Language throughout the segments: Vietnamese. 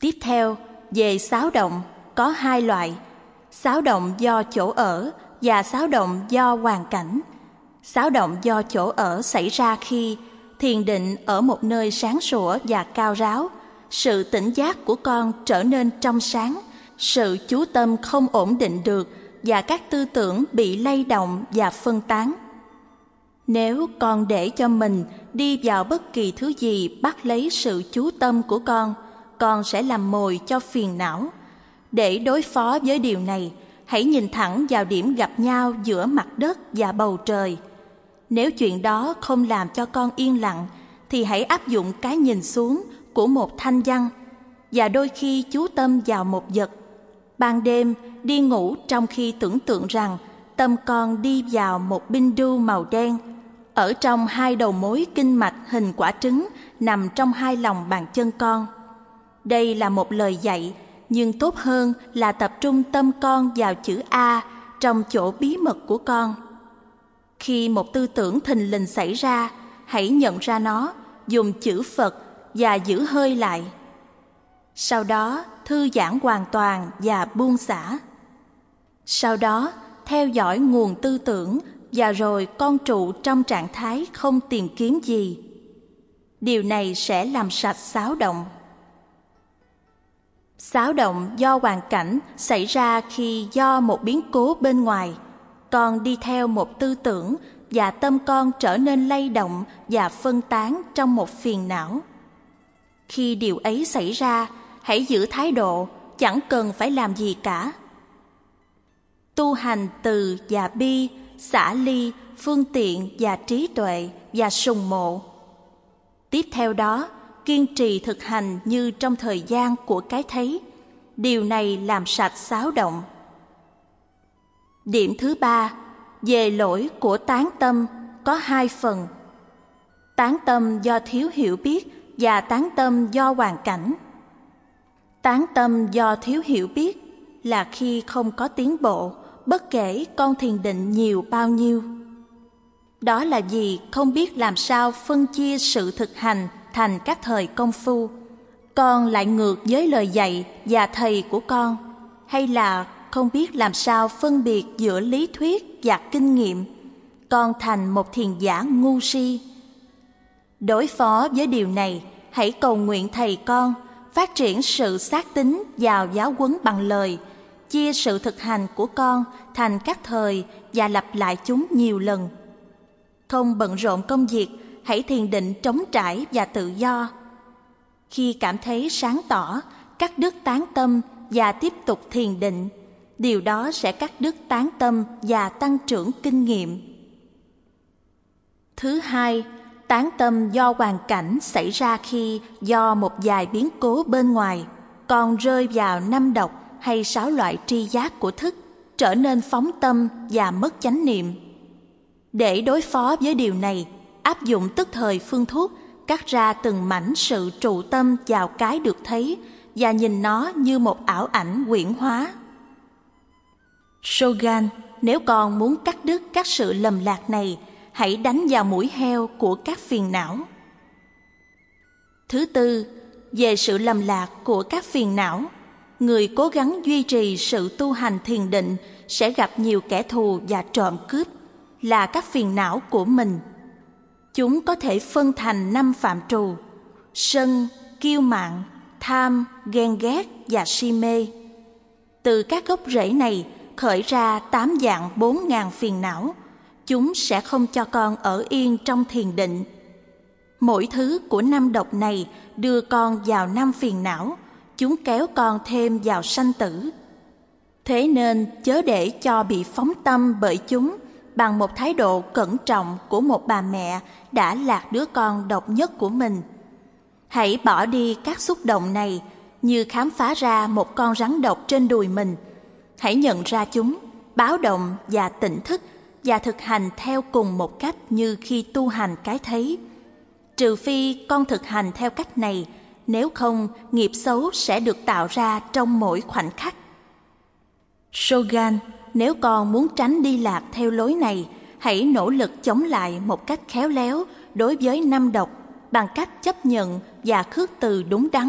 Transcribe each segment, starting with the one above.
Tiếp theo, về xáo động có hai loại: xáo động do chỗ ở và xáo động do hoàn cảnh. Xáo động do chỗ ở xảy ra khi thiền định ở một nơi sáng sủa và cao ráo, sự tỉnh giác của con trở nên trong sáng, sự chú tâm không ổn định được và các tư tưởng bị lay động và phân tán. Nếu con để cho mình đi vào bất kỳ thứ gì bắt lấy sự chú tâm của con sẽ làm mồi cho phiền não. Để đối phó với điều này, hãy nhìn thẳng vào điểm gặp nhau giữa mặt đất và bầu trời. Nếu chuyện đó không làm cho con yên lặng, thì hãy áp dụng cái nhìn xuống của một thanh văn và đôi khi chú tâm vào một vật. Ban đêm, đi ngủ trong khi tưởng tượng rằng tâm con đi vào một bindu màu đen, ở trong hai đầu mối kinh mạch hình quả trứng nằm trong hai lòng bàn chân con. Đây là một lời dạy, nhưng tốt hơn là tập trung tâm con vào chữ A trong chỗ bí mật của con. Khi một tư tưởng thình lình xảy ra, hãy nhận ra nó, dùng chữ Phật và giữ hơi lại. Sau đó, thư giãn hoàn toàn và buông xả. Sau đó, theo dõi nguồn tư tưởng và rồi con trụ trong trạng thái không tìm kiếm gì. Điều này sẽ làm sạch xáo động. Xáo động do hoàn cảnh xảy ra khi do một biến cố bên ngoài, con đi theo một tư tưởng và tâm con trở nên lay động và phân tán trong một phiền não. Khi điều ấy xảy ra, hãy giữ thái độ chẳng cần phải làm gì cả. Tu hành từ và bi, xả ly, phương tiện và trí tuệ và sùng mộ. Tiếp theo đó, kiên trì thực hành như trong thời gian của cái thấy. Điều này làm sạch xáo động. Điểm thứ ba, về lỗi của tán tâm có hai phần: tán tâm do thiếu hiểu biết và tán tâm do hoàn cảnh. Tán tâm do thiếu hiểu biết là khi không có tiến bộ, bất kể con thiền định nhiều bao nhiêu. Đó là vì không biết làm sao phân chia sự thực hành thành các thời công phu. Con lại ngược với lời dạy và thầy của con, hay là không biết làm sao phân biệt giữa lý thuyết và kinh nghiệm, con thành một thiền giả ngu si. Đối phó với điều này, hãy cầu nguyện thầy con phát triển sự xác tín vào giáo huấn bằng lời, chia sự thực hành của con thành các thời và lặp lại chúng nhiều lần. Không bận rộn công việc, hãy thiền định trống trải và tự do. Khi cảm thấy sáng tỏ, cắt đứt tán tâm và tiếp tục thiền định. Điều đó sẽ cắt đứt tán tâm và tăng trưởng kinh nghiệm. Thứ hai, tán tâm do hoàn cảnh xảy ra khi do một vài biến cố bên ngoài, con rơi vào năm độc hay 6 loại tri giác của thức, trở nên phóng tâm và mất chánh niệm. Để đối phó với điều này, áp dụng tức thời phương thuốc, cắt ra từng mảnh sự trụ tâm vào cái được thấy và nhìn nó như một ảo ảnh huyễn hóa. Shogun, nếu con muốn cắt đứt các sự lầm lạc này, hãy đánh vào mũi heo của các phiền não. Thứ tư, về sự lầm lạc của các phiền não, người cố gắng duy trì sự tu hành thiền định sẽ gặp nhiều kẻ thù và trộm cướp, là các phiền não của mình. Chúng có thể phân thành 5 phạm trù: sân, kiêu mạn, tham, ghen ghét và si mê. Từ các gốc rễ này khởi ra 8 dạng 4.000 phiền não. Chúng sẽ không cho con ở yên trong thiền định. Mỗi thứ của 5 độc này đưa con vào 5 phiền não. Chúng kéo con thêm vào sanh tử. Thế nên chớ để cho bị phóng tâm bởi chúng bằng một thái độ cẩn trọng của một bà mẹ đã lạc đứa con độc nhất của mình. Hãy bỏ đi các xúc động này như khám phá ra một con rắn độc trên đùi mình. Hãy nhận ra chúng, báo động và tỉnh thức và thực hành theo cùng một cách như khi tu hành cái thấy. Trừ phi con thực hành theo cách này, nếu không nghiệp xấu sẽ được tạo ra trong mỗi khoảnh khắc. Shogun, nếu con muốn tránh đi lạc theo lối này, hãy nỗ lực chống lại một cách khéo léo đối với 5 độc bằng cách chấp nhận và khước từ đúng đắn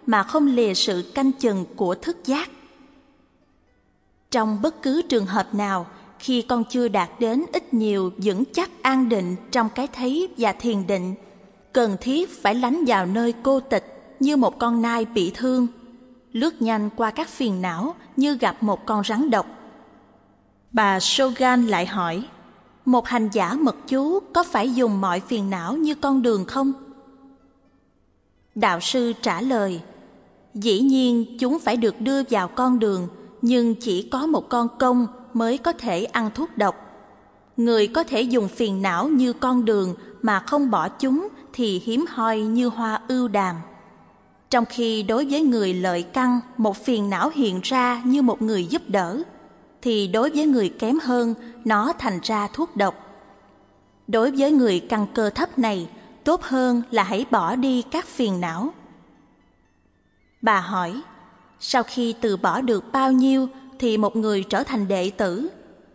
mà không lìa sự canh chừng của thức giác. Trong bất cứ trường hợp nào, khi con chưa đạt đến ít nhiều vững chắc an định trong cái thấy và thiền định, cần thiết phải lánh vào nơi cô tịch như một con nai bị thương, lướt nhanh qua các phiền não như gặp một con rắn độc. Bà Sogan lại hỏi, một hành giả mật chú có phải dùng mọi phiền não như con đường không? Đạo sư trả lời, dĩ nhiên chúng phải được đưa vào con đường, nhưng chỉ có một con công mới có thể ăn thuốc độc. Người có thể dùng phiền não như con đường mà không bỏ chúng thì hiếm hoi như hoa ưu đàm. Trong khi đối với người lợi căn, một phiền não hiện ra như một người giúp đỡ, thì đối với người kém hơn, nó thành ra thuốc độc. Đối với người căn cơ thấp này, tốt hơn là hãy bỏ đi các phiền não. Bà hỏi, sau khi từ bỏ được bao nhiêu thì một người trở thành đệ tử?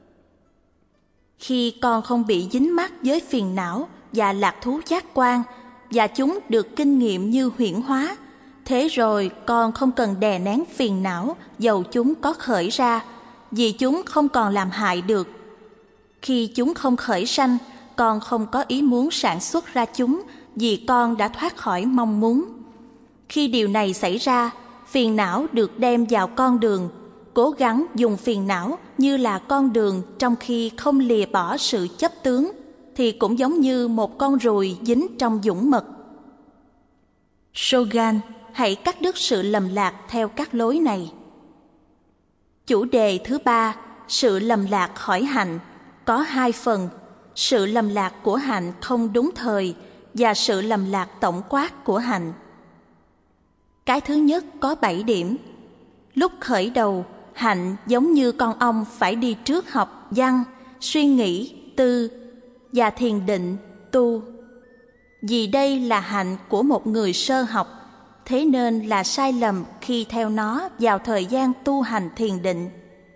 Khi con không bị dính mắc với phiền não và lạc thú giác quan, và chúng được kinh nghiệm như huyễn hóa, thế rồi con không cần đè nén phiền não dầu chúng có khởi ra, vì chúng không còn làm hại được. Khi chúng không khởi sanh, con không có ý muốn sản xuất ra chúng, vì con đã thoát khỏi mong muốn. Khi điều này xảy ra, phiền não được đem vào con đường. Cố gắng dùng phiền não như là con đường trong khi không lìa bỏ sự chấp tướng, thì cũng giống như một con ruồi dính trong dũng mật. Sogan, hãy cắt đứt sự lầm lạc theo các lối này. Chủ đề thứ 3, sự lầm lạc khỏi hạnh, có 2 phần: sự lầm lạc của hạnh không đúng thời và sự lầm lạc tổng quát của hạnh. Cái thứ nhất có 7 điểm. Lúc khởi đầu, hạnh giống như con ong phải đi trước học văn, suy nghĩ, tư và thiền định, tu. Vì đây là hạnh của một người sơ học, thế nên là sai lầm khi theo nó vào thời gian tu hành thiền định.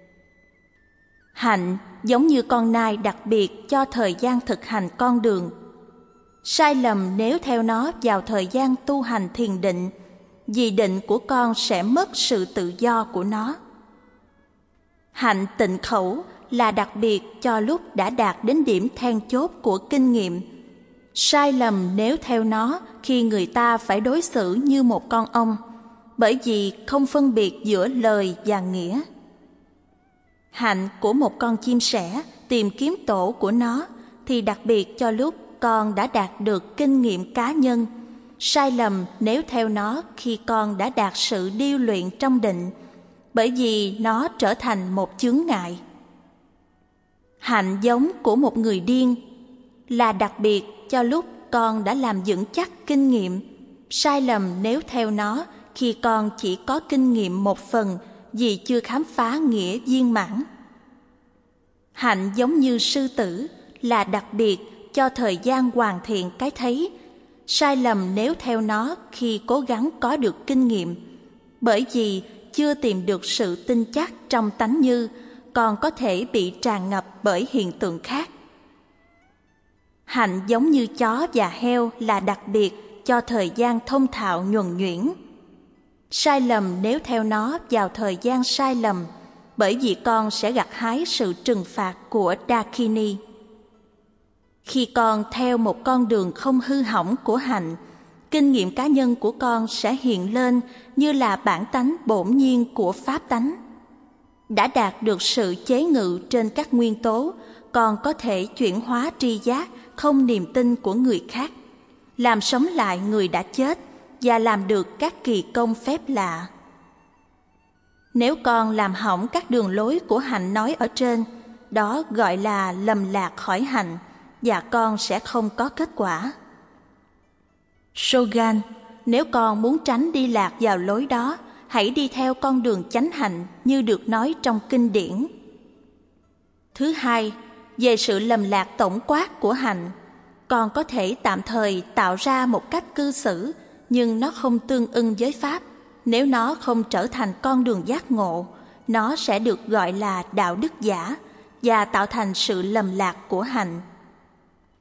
Hạnh giống như con nai đặc biệt cho thời gian thực hành con đường. Sai lầm nếu theo nó vào thời gian tu hành thiền định, vì định của con sẽ mất sự tự do của nó. Hạnh tịnh khẩu là đặc biệt cho lúc đã đạt đến điểm then chốt của kinh nghiệm. Sai lầm nếu theo nó khi người ta phải đối xử như một con ong, bởi vì không phân biệt giữa lời và nghĩa. Hạnh của một con chim sẻ tìm kiếm tổ của nó thì đặc biệt cho lúc con đã đạt được kinh nghiệm cá nhân. Sai lầm nếu theo nó khi con đã đạt sự điêu luyện trong định, bởi vì nó trở thành một chướng ngại. Hạnh giống của một người điên là đặc biệt cho lúc con đã làm vững chắc kinh nghiệm. Sai lầm nếu theo nó khi con chỉ có kinh nghiệm một phần vì chưa khám phá nghĩa viên mãn. Hạnh giống như sư tử là đặc biệt cho thời gian hoàn thiện cái thấy. Sai lầm nếu theo nó khi cố gắng có được kinh nghiệm, bởi vì chưa tìm được sự tin chắc trong tánh như, còn có thể bị tràn ngập bởi hiện tượng khác. Hạnh giống như chó và heo là đặc biệt cho thời gian thông thạo nhuần nhuyễn. Sai lầm nếu theo nó vào thời gian sai lầm, bởi vì con sẽ gặt hái sự trừng phạt của Dakini. Khi con theo một con đường không hư hỏng của hạnh, kinh nghiệm cá nhân của con sẽ hiện lên như là bản tánh bổn nhiên của pháp tánh. Đã đạt được sự chế ngự trên các nguyên tố, con có thể chuyển hóa tri giác không niềm tin của người khác, làm sống lại người đã chết và làm được các kỳ công phép lạ. Nếu con làm hỏng các đường lối của hạnh nói ở trên, đó gọi là lầm lạc khỏi hạnh, và con sẽ không có kết quả. Sogan, nếu con muốn tránh đi lạc vào lối đó, hãy đi theo con đường chánh hạnh như được nói trong kinh điển. Thứ hai, về sự lầm lạc tổng quát của hạnh, con có thể tạm thời tạo ra một cách cư xử, nhưng nó không tương ưng với pháp. Nếu nó không trở thành con đường giác ngộ, nó sẽ được gọi là đạo đức giả và tạo thành sự lầm lạc của hạnh.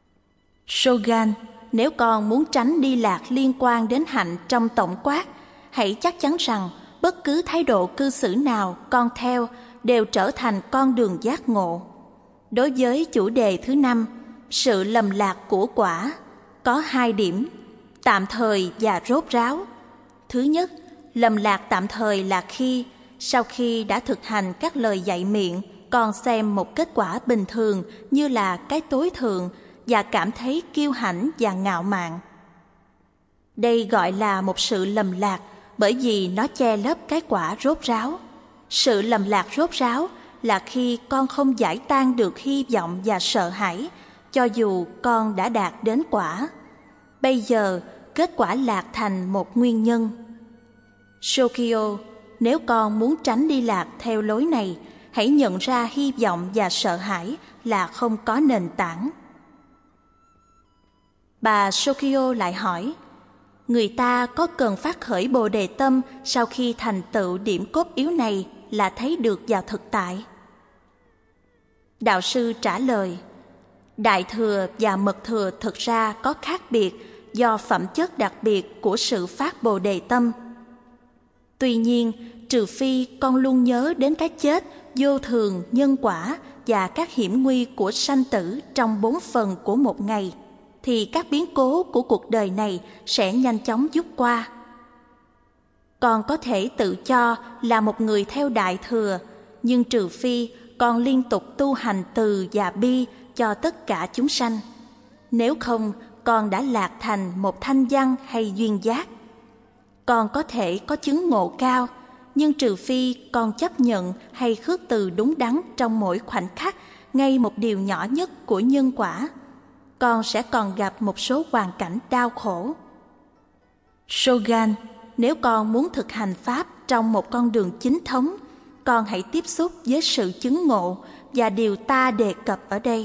Sogan, nếu con muốn tránh đi lạc liên quan đến hạnh trong tổng quát, hãy chắc chắn rằng bất cứ thái độ cư xử nào con theo đều trở thành con đường giác ngộ. Đối với chủ đề thứ 5, sự lầm lạc của quả, có 2 điểm, tạm thời và rốt ráo. Thứ nhất, lầm lạc tạm thời là khi, sau khi đã thực hành các lời dạy miệng, con xem một kết quả bình thường như là cái tối thượng và cảm thấy kiêu hãnh và ngạo mạn. Đây gọi là một sự lầm lạc bởi vì nó che lấp cái quả rốt ráo. Sự lầm lạc rốt ráo là khi con không giải tan được hy vọng và sợ hãi, cho dù con đã đạt đến quả. Bây giờ, kết quả lạc thành một nguyên nhân. Sokyo, nếu con muốn tránh đi lạc theo lối này, hãy nhận ra hy vọng và sợ hãi là không có nền tảng. Bà Sokyo lại hỏi, người ta có cần phát khởi Bồ Đề tâm sau khi thành tựu điểm cốt yếu này là thấy được vào thực tại? Đạo sư trả lời, Đại thừa và Mật thừa thực ra có khác biệt do phẩm chất đặc biệt của sự phát Bồ Đề tâm. Tuy nhiên, trừ phi con luôn nhớ đến cái chết, vô thường, nhân quả và các hiểm nguy của sanh tử trong 4 phần của một ngày, thì các biến cố của cuộc đời này sẽ nhanh chóng dút qua. Con có thể tự cho là một người theo Đại thừa, nhưng trừ phi con liên tục tu hành từ và bi cho tất cả chúng sanh. Nếu không, con đã lạc thành một thanh văn hay duyên giác. Con có thể có chứng ngộ cao, nhưng trừ phi con chấp nhận hay khước từ đúng đắn trong mỗi khoảnh khắc, ngay một điều nhỏ nhất của nhân quả, con sẽ còn gặp một số hoàn cảnh đau khổ. Shogun, nếu con muốn thực hành Pháp trong một con đường chính thống, con hãy tiếp xúc với sự chứng ngộ và điều ta đề cập ở đây.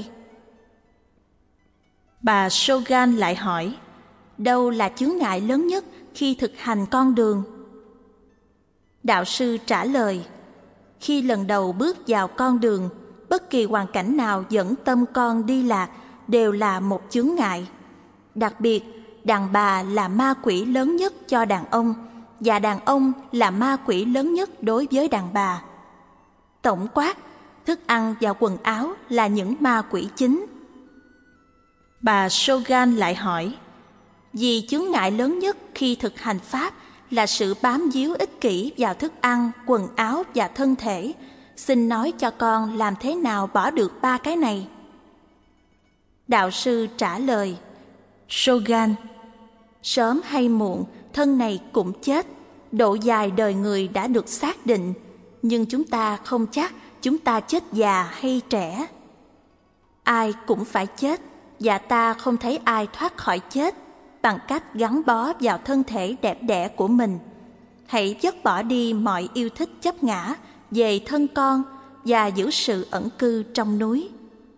Bà Shogun lại hỏi, đâu là chướng ngại lớn nhất khi thực hành con đường? Đạo sư trả lời, khi lần đầu bước vào con đường, bất kỳ hoàn cảnh nào dẫn tâm con đi lạc đều là một chướng ngại. Đặc biệt, đàn bà là ma quỷ lớn nhất cho đàn ông, và đàn ông là ma quỷ lớn nhất đối với đàn bà. Tổng quát, thức ăn và quần áo là những ma quỷ chính. Bà Shogun lại hỏi, vì chướng ngại lớn nhất khi thực hành Pháp là sự bám víu ích kỷ vào thức ăn, quần áo và thân thể. Xin nói cho con làm thế nào bỏ được 3 cái này? Đạo sư trả lời, Shogun, sớm hay muộn, thân này cũng chết. Độ dài đời người đã được xác định, nhưng chúng ta không chắc chúng ta chết già hay trẻ. Ai cũng phải chết, và ta không thấy ai thoát khỏi chết bằng cách gắn bó vào thân thể đẹp đẽ của mình. Hãy dứt bỏ đi mọi yêu thích chấp ngã về thân con và giữ sự ẩn cư trong núi.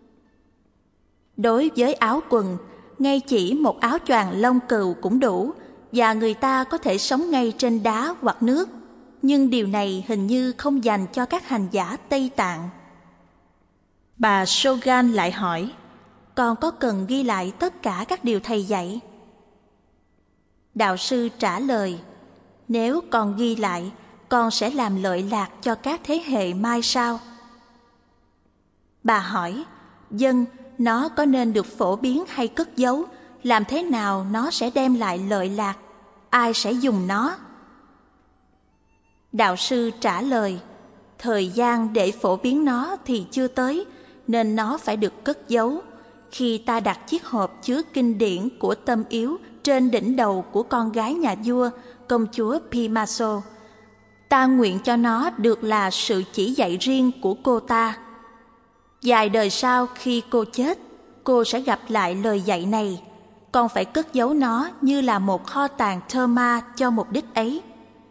Đối với áo quần, ngay chỉ một áo choàng lông cừu cũng đủ, và người ta có thể sống ngay trên đá hoặc nước. Nhưng điều này hình như không dành cho các hành giả Tây Tạng. Bà Shogun lại hỏi, con có cần ghi lại tất cả các điều thầy dạy? Đạo sư trả lời, nếu con ghi lại, con sẽ làm lợi lạc cho các thế hệ mai sau. Bà hỏi, vâng, nó có nên được phổ biến hay cất giấu? Làm thế nào nó sẽ đem lại lợi lạc? Ai sẽ dùng nó? Đạo sư trả lời, thời gian để phổ biến nó thì chưa tới, nên nó phải được cất giấu. Khi ta đặt chiếc hộp chứa kinh điển của tâm yếu trên đỉnh đầu của con gái nhà vua, công chúa Pimaso, ta nguyện cho nó được là sự chỉ dạy riêng của cô ta. Vài đời sau khi cô chết, cô sẽ gặp lại lời dạy này. Con phải cất giấu nó như là một kho tàng thơ ma cho mục đích ấy.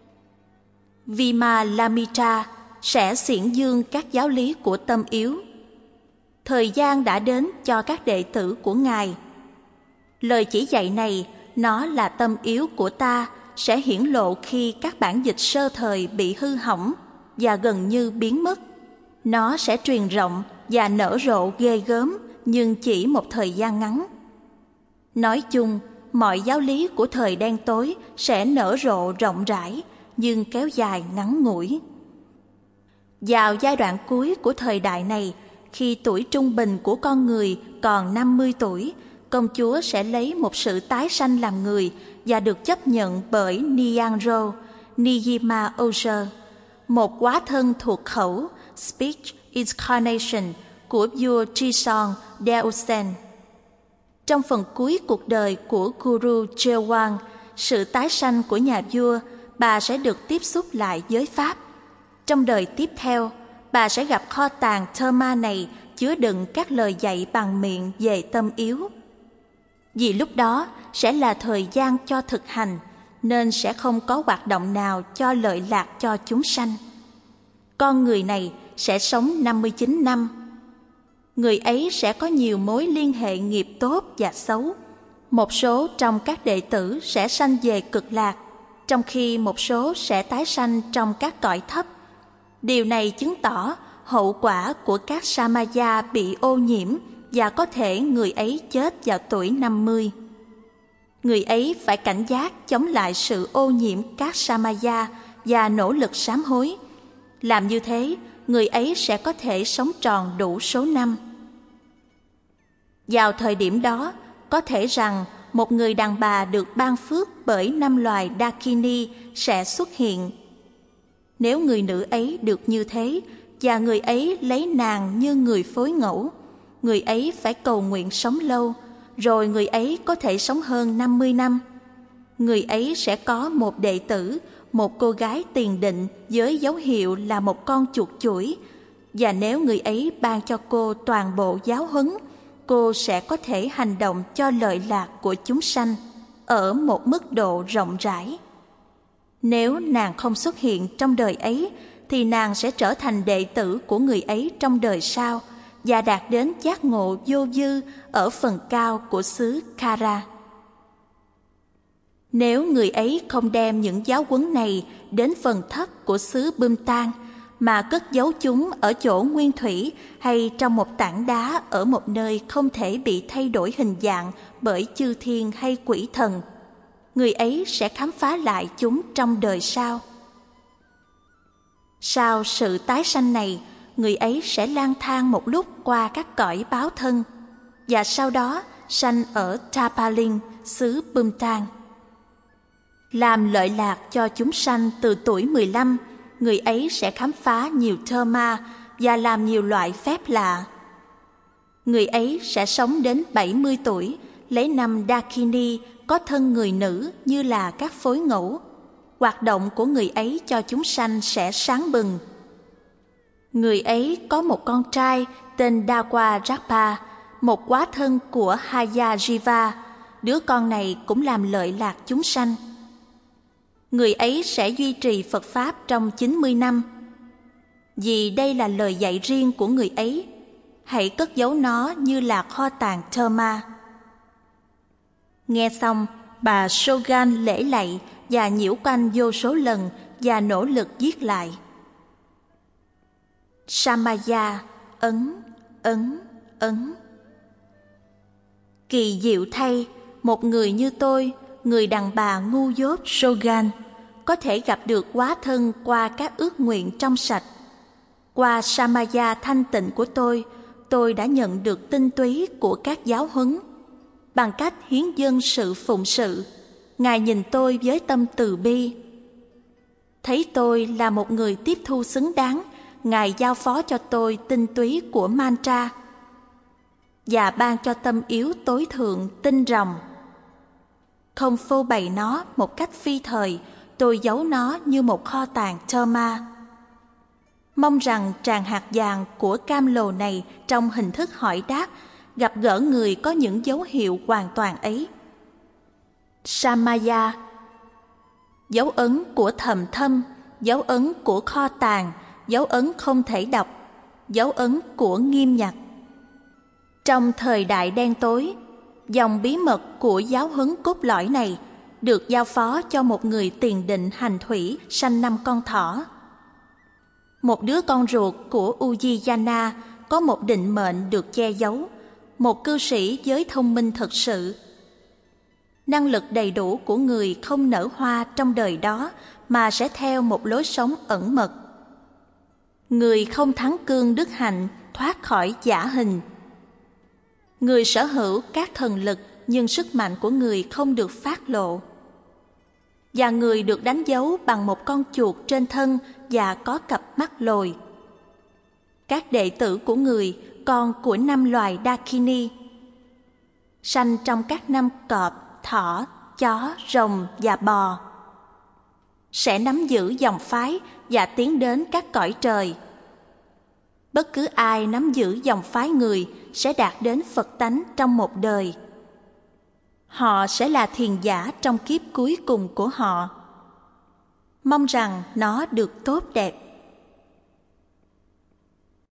Vimalamitra sẽ xiển dương các giáo lý của tâm yếu. Thời gian đã đến cho các đệ tử của Ngài. Lời chỉ dạy này, nó là tâm yếu của ta, sẽ hiển lộ khi các bản dịch sơ thời bị hư hỏng và gần như biến mất. Nó sẽ truyền rộng và nở rộ ghê gớm, nhưng chỉ một thời gian ngắn. Nói chung, mọi giáo lý của thời đen tối sẽ nở rộ rộng rãi, nhưng kéo dài ngắn ngủi. Vào giai đoạn cuối của thời đại này, khi tuổi trung bình của con người còn 50 tuổi, công chúa sẽ lấy một sự tái sanh làm người và được chấp nhận bởi Nianzho Nijima Oser, một hóa thân thuộc khẩu Speech Incarnation của vua Trison Daosen. Trong phần cuối cuộc đời của Guru Chewang, sự tái sanh của nhà vua, bà sẽ được tiếp xúc lại với Pháp. Trong đời tiếp theo, bà sẽ gặp kho tàng Dharma này chứa đựng các lời dạy bằng miệng về tâm yếu. Vì lúc đó sẽ là thời gian cho thực hành, nên sẽ không có hoạt động nào cho lợi lạc cho chúng sanh. Con người này sẽ sống 59 năm. Người ấy sẽ có nhiều mối liên hệ nghiệp tốt và xấu. Một số trong các đệ tử sẽ sanh về cực lạc, trong khi một số sẽ tái sanh trong các cõi thấp. Điều này chứng tỏ hậu quả của các Samaya bị ô nhiễm và có thể người ấy chết vào tuổi 50. Người ấy phải cảnh giác chống lại sự ô nhiễm các Samaya và nỗ lực sám hối. Làm như thế, người ấy sẽ có thể sống tròn đủ số năm. Vào thời điểm đó, có thể rằng một người đàn bà được ban phước bởi 5 loài Dakini sẽ xuất hiện. Nếu người nữ ấy được như thế, và người ấy lấy nàng như người phối ngẫu, người ấy phải cầu nguyện sống lâu, rồi người ấy có thể sống hơn 50 năm. Người ấy sẽ có một đệ tử, một cô gái tiền định với dấu hiệu là một con chuột chuỗi, và nếu người ấy ban cho cô toàn bộ giáo huấn, cô sẽ có thể hành động cho lợi lạc của chúng sanh ở một mức độ rộng rãi. Nếu nàng không xuất hiện trong đời ấy, thì nàng sẽ trở thành đệ tử của người ấy trong đời sau và đạt đến giác ngộ vô dư ở phần cao của xứ Kara. Nếu người ấy không đem những giáo huấn này đến phần thấp của xứ Bumtan, mà cất giấu chúng ở chỗ nguyên thủy hay trong một tảng đá ở một nơi không thể bị thay đổi hình dạng bởi chư thiên hay quỷ thần, người ấy sẽ khám phá lại chúng trong đời sau. Sau sự tái sanh này, người ấy sẽ lang thang một lúc qua các cõi báo thân, và sau đó sanh ở Tapaling, xứ Bumtan. Làm lợi lạc cho chúng sanh từ tuổi 15, người ấy sẽ khám phá nhiều Dharma và làm nhiều loại phép lạ. Người ấy sẽ sống đến 70 tuổi, lấy 5 Dakini có thân người nữ như là các phối ngẫu. Hoạt động của người ấy cho chúng sanh sẽ sáng bừng. Người ấy có một con trai tên Dawa Rakpa, một hóa thân của Hayajiva. Đứa con này cũng làm lợi lạc chúng sanh. Người ấy sẽ duy trì Phật Pháp trong 90 năm. Vì đây là lời dạy riêng của người ấy, hãy cất giấu nó như là kho tàng Dharma. Nghe xong, bà Shogan lễ lạy và nhiễu quanh vô số lần và nỗ lực viết lại. Samaya, ấn, ấn, ấn. Kỳ diệu thay, một người như tôi, người đàn bà ngu dốt Shogan, có thể gặp được hóa thân qua các ước nguyện trong sạch. Qua Samaya thanh tịnh của tôi đã nhận được tinh túy của các giáo huấn. Bằng cách hiến dâng sự phụng sự, Ngài nhìn tôi với tâm từ bi. Thấy tôi là một người tiếp thu xứng đáng, Ngài giao phó cho tôi tinh túy của mantra và ban cho tâm yếu tối thượng tinh ròng. Không phô bày nó một cách phi thời, tôi giấu nó như một kho tàng Dharma. Mong rằng tràng hạt vàng của cam lồ này trong hình thức hỏi đáp gặp gỡ người có những dấu hiệu hoàn toàn ấy. Samaya, dấu ấn của thầm thâm, dấu ấn của kho tàng, dấu ấn không thể đọc, dấu ấn của nghiêm nhặt. Trong thời đại đen tối, dòng bí mật của giáo huấn cốt lõi này được giao phó cho một người tiền định hành thủy sanh 5 con thỏ. Một đứa con ruột của Ujjiyana có một định mệnh được che giấu, một cư sĩ với thông minh thực sự. Năng lực đầy đủ của người không nở hoa trong đời đó mà sẽ theo một lối sống ẩn mật. Người không thắng cương đức hạnh thoát khỏi giả hình. Người sở hữu các thần lực nhưng sức mạnh của người không được phát lộ. Và người được đánh dấu bằng một con chuột trên thân và có cặp mắt lồi. Các đệ tử của người, con của 5 loài Dakini, sanh trong các năm cọp, thỏ, chó, rồng và bò, sẽ nắm giữ dòng phái và tiến đến các cõi trời. Bất cứ ai nắm giữ dòng phái người sẽ đạt đến Phật tánh trong một đời. Họ sẽ là thiền giả trong kiếp cuối cùng của họ. Mong rằng nó được tốt đẹp.